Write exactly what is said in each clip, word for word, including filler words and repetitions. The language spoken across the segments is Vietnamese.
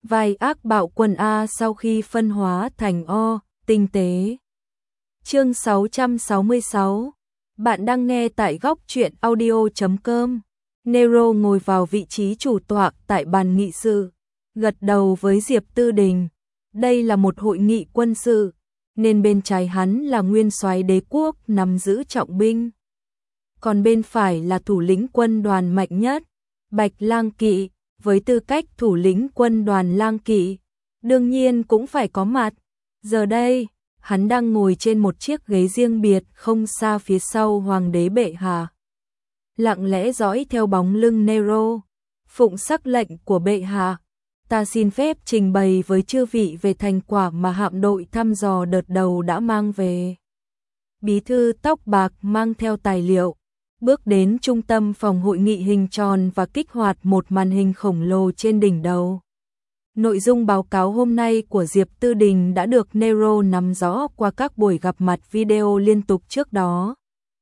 vai ác bạo quân A sau khi phân hóa thành O, tinh tế. Chương sáu trăm sáu mươi sáu. Bạn đang nghe tại góc truyện audio chấm com. Nero ngồi vào vị trí chủ tọa tại bàn nghị sự, gật đầu với Diệp Tư Đình. Đây là một hội nghị quân sự, nên bên trái hắn là nguyên soái đế quốc nắm giữ trọng binh. Còn bên phải là thủ lĩnh quân đoàn mạnh nhất, Bạch Lang Kỵ, với tư cách thủ lĩnh quân đoàn Lang Kỵ, đương nhiên cũng phải có mặt. Giờ đây, hắn đang ngồi trên một chiếc ghế riêng biệt không xa phía sau hoàng đế bệ hạ. Lặng lẽ dõi theo bóng lưng Nero, phụng sắc lệnh của bệ hạ. Ta xin phép trình bày với chư vị về thành quả mà hạm đội thăm dò đợt đầu đã mang về. Bí thư tóc bạc mang theo tài liệu, bước đến trung tâm phòng hội nghị hình tròn và kích hoạt một màn hình khổng lồ trên đỉnh đầu. Nội dung báo cáo hôm nay của Diệp Tư Đình đã được Nero nắm rõ qua các buổi gặp mặt video liên tục trước đó.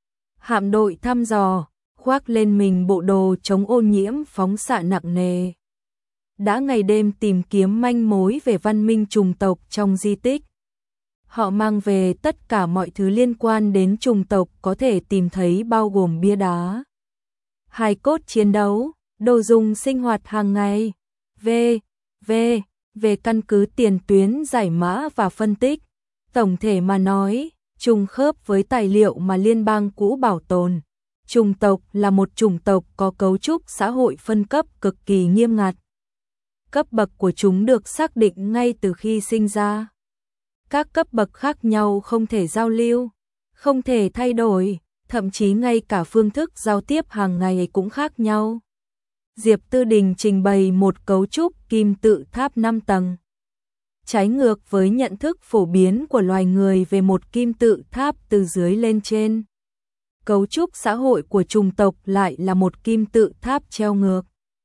Hạm đội thăm dò, khoác lên mình bộ đồ chống ô nhiễm phóng xạ nặng nề. Đã ngày đêm tìm kiếm manh mối về văn minh chủng tộc trong di tích. Họ mang về tất cả mọi thứ liên quan đến chủng tộc có thể tìm thấy, bao gồm bia đá, hài cốt chiến đấu, đồ dùng sinh hoạt hàng ngày, v. v. về căn cứ tiền tuyến giải mã và phân tích. Tổng thể mà nói, trùng khớp với tài liệu mà liên bang cũ bảo tồn. Chủng tộc là một chủng tộc có cấu trúc xã hội phân cấp cực kỳ nghiêm ngặt. Cấp bậc của chúng được xác định ngay từ khi sinh ra. Các cấp bậc khác nhau không thể giao lưu, không thể thay đổi, thậm chí ngay cả phương thức giao tiếp hàng ngày cũng khác nhau. Diệp Tư Đình trình bày một cấu trúc kim tự tháp năm tầng. Trái ngược với nhận thức phổ biến của loài người về một kim tự tháp từ dưới lên trên. Cấu trúc xã hội của chủng tộc lại là một kim tự tháp treo ngược.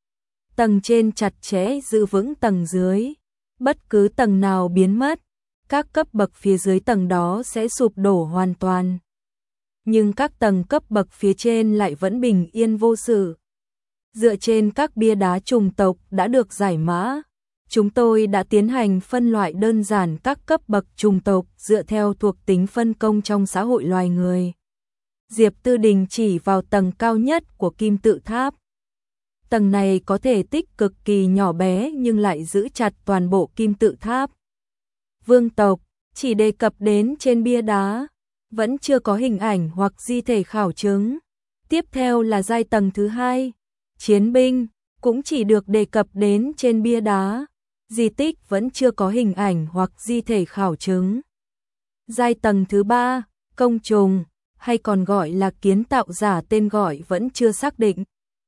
Tầng trên chặt chẽ giữ vững tầng dưới. Bất cứ tầng nào biến mất, các cấp bậc phía dưới tầng đó sẽ sụp đổ hoàn toàn. Nhưng các tầng cấp bậc phía trên lại vẫn bình yên vô sự. Dựa trên các bia đá chủng tộc đã được giải mã, chúng tôi đã tiến hành phân loại đơn giản các cấp bậc chủng tộc dựa theo thuộc tính phân công trong xã hội loài người. Diệp Tư Đình chỉ vào tầng cao nhất của kim tự tháp. Tầng này có thể tích cực kỳ nhỏ bé nhưng lại giữ chặt toàn bộ kim tự tháp. Vương tộc chỉ đề cập đến trên bia đá, vẫn chưa có hình ảnh hoặc di thể khảo chứng. Tiếp theo là giai tầng thứ hai, chiến binh, cũng chỉ được đề cập đến trên bia đá, di tích vẫn chưa có hình ảnh hoặc di thể khảo chứng. Giai tầng thứ ba, công trùng, hay còn gọi là kiến tạo giả, tên gọi vẫn chưa xác định.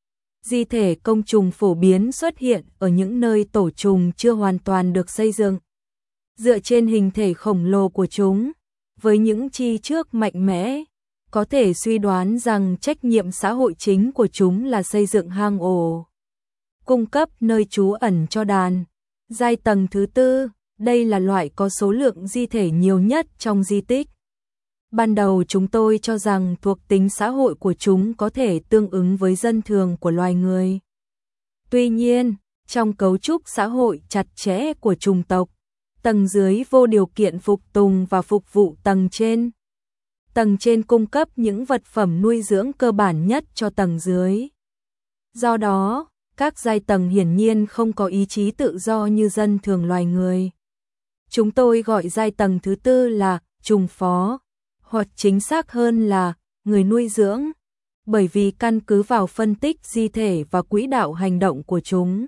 Di thể công trùng phổ biến xuất hiện ở những nơi tổ trùng chưa hoàn toàn được xây dựng. Dựa trên hình thể khổng lồ của chúng, với những chi trước mạnh mẽ, có thể suy đoán rằng trách nhiệm xã hội chính của chúng là xây dựng hang ổ, cung cấp nơi trú ẩn cho đàn. Giai tầng thứ tư, đây là loại có số lượng di thể nhiều nhất trong di tích. Ban đầu chúng tôi cho rằng thuộc tính xã hội của chúng có thể tương ứng với dân thường của loài người. Tuy nhiên, trong cấu trúc xã hội chặt chẽ của chủng tộc, tầng dưới vô điều kiện phục tùng và phục vụ tầng trên. Tầng trên cung cấp những vật phẩm nuôi dưỡng cơ bản nhất cho tầng dưới. Do đó, các giai tầng hiển nhiên không có ý chí tự do như dân thường loài người. Chúng tôi gọi giai tầng thứ tư là trùng phó, hoặc chính xác hơn là người nuôi dưỡng, bởi vì căn cứ vào phân tích di thể và quỹ đạo hành động của chúng.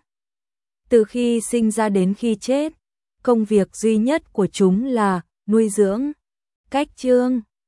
Từ khi sinh ra đến khi chết, công việc duy nhất của chúng là nuôi dưỡng. Cách chương